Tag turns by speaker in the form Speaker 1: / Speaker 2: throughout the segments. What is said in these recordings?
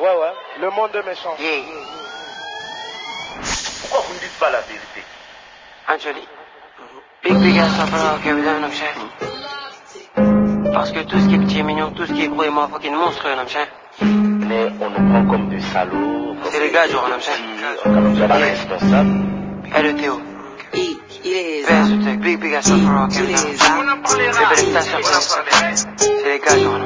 Speaker 1: Ouais, le monde est méchant.
Speaker 2: Pourquoi vous ne dites pas la vérité?
Speaker 3: Actually, big ass up and carry down, parce que tout ce qui est petit et mignon, tout ce qui est gros et moi fucking monstrueux,
Speaker 2: Mais on nous prend comme des salauds.
Speaker 3: C'est les gars, genre,
Speaker 2: on est pas responsable.
Speaker 3: Et le Théo. Big ass up and carry down. C'est belle station, c'est les gars, genre,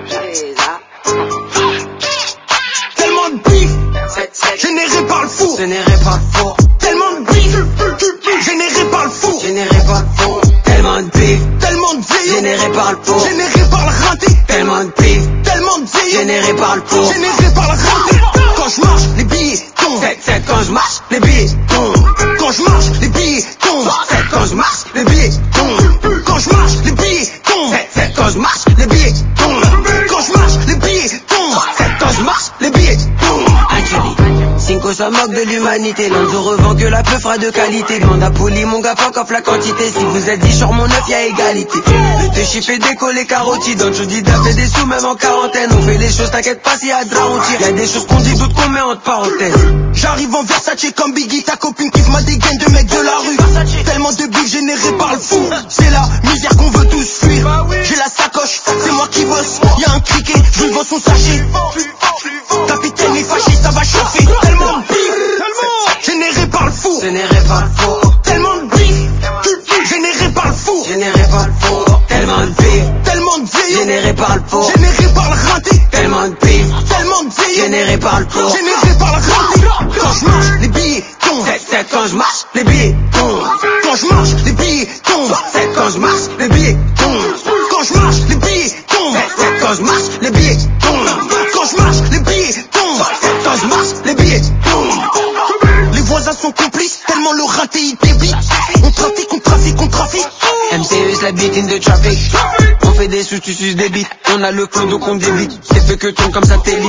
Speaker 4: Tellement de bif, généré par le fou.
Speaker 3: Généré par le fou.
Speaker 4: Tellement de bif, généré par le fou.
Speaker 3: Généré par le fou. Tellement de bif,
Speaker 4: tellement de vie,
Speaker 3: généré par le fou.
Speaker 4: Généré par le raté.
Speaker 3: Tellement de bif,
Speaker 4: tellement de vie,
Speaker 3: généré par le fou.
Speaker 4: Généré par le raté. Quand je marche, les billets tombent.
Speaker 3: Quand je marche, les billets tombent.
Speaker 4: Quand je marche, les billets tombent.
Speaker 3: Quand je marche, les billets tombent.
Speaker 4: Quand je marche, les billets tombent.
Speaker 3: Quand je marche, les billets tombent.
Speaker 4: Quand je marche, les billets tombent.
Speaker 3: Quand je marche, les billets tombent. Cinco ça moque de l'humanité, Lonzo revend que la peu fera de qualité. Demande à Poli, mon gars, fuck off la quantité. Si vous êtes 10 sur mon 9, y'a égalité. Des chiffres et décoller carotis, dans le jeu d'Ida fait des sous même en quarantaine. On fait les choses, t'inquiète pas s'il y a de la honte. Y'a des choses qu'on dit, d'autres qu'on met entre parenthèses.
Speaker 4: J'arrive en Versace comme Biggie, ta copine kiffe ma dégaine de mec de la rue. Tellement de bif généré par le fou. C'est la misère qu'on veut tous fuir. J'ai la sacoche, c'est moi qui bosse. Y'a un criquet, je lui vends son sachet. Capitaine est fâché, ça va chauffer. Tellement de bif, généré par le fou.
Speaker 3: Généré par le fou.
Speaker 4: Tellement de bif, généré par le fou.
Speaker 3: Généré par le fou. Tellement de bif,
Speaker 4: tellement de vie,
Speaker 3: généré par le fou.
Speaker 4: Généré par le raté.
Speaker 3: Tellement de bif,
Speaker 4: tellement de vie,
Speaker 3: généré par le fou.
Speaker 4: Généré par le raté. Quand je marche, les billets tombent.
Speaker 3: Quand je marche, les billets tombent.
Speaker 4: Quand je marche, les billets tombent.
Speaker 3: Quand je marche, les billets tombent.
Speaker 4: Quand je marche, les billets tombent.
Speaker 3: Quand je marche, les billets tombent.
Speaker 4: Quand je marche, les billets tombent.
Speaker 3: Quand je marche, les billets tombent.
Speaker 4: Les voisins sont complices, tellement le raté il débite. On trafique, on trafique, on trafique.
Speaker 3: MCE la beat in the traffic. On fait des sous, tu suces des bites. On a le flow donc on débite. C'est fait que tourne comme satellite.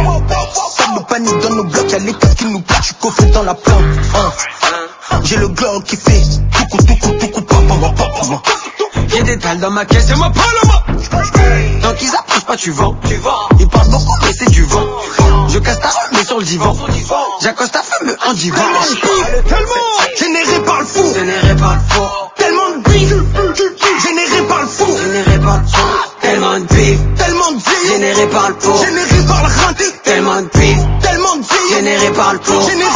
Speaker 4: Pas de panique dans nos blocs, y'a les keufs qui nous plaquent. J'suis coffré dans la plante. J'ai le glock qui fait tout papa.
Speaker 3: J'ai des dalles dans ma caisse et moi pas là-bas. Tant qu'ils approchent pas, tu vends. Ils parlent beaucoup, mais c'est du vent. Je casse ta robe, mais sur le divan. J'accoste ta femme en divan.
Speaker 4: Tellement généré par le fou.
Speaker 3: Généré par le fou.
Speaker 4: Tellement de bif, généré par le fou.
Speaker 3: Généré par le fou. Tellement de bif,
Speaker 4: tellement de vie,
Speaker 3: généré par le fou.
Speaker 4: Généré par le raté.
Speaker 3: Tellement de bif,
Speaker 4: tellement de vie,
Speaker 3: généré par le fou.
Speaker 4: Généré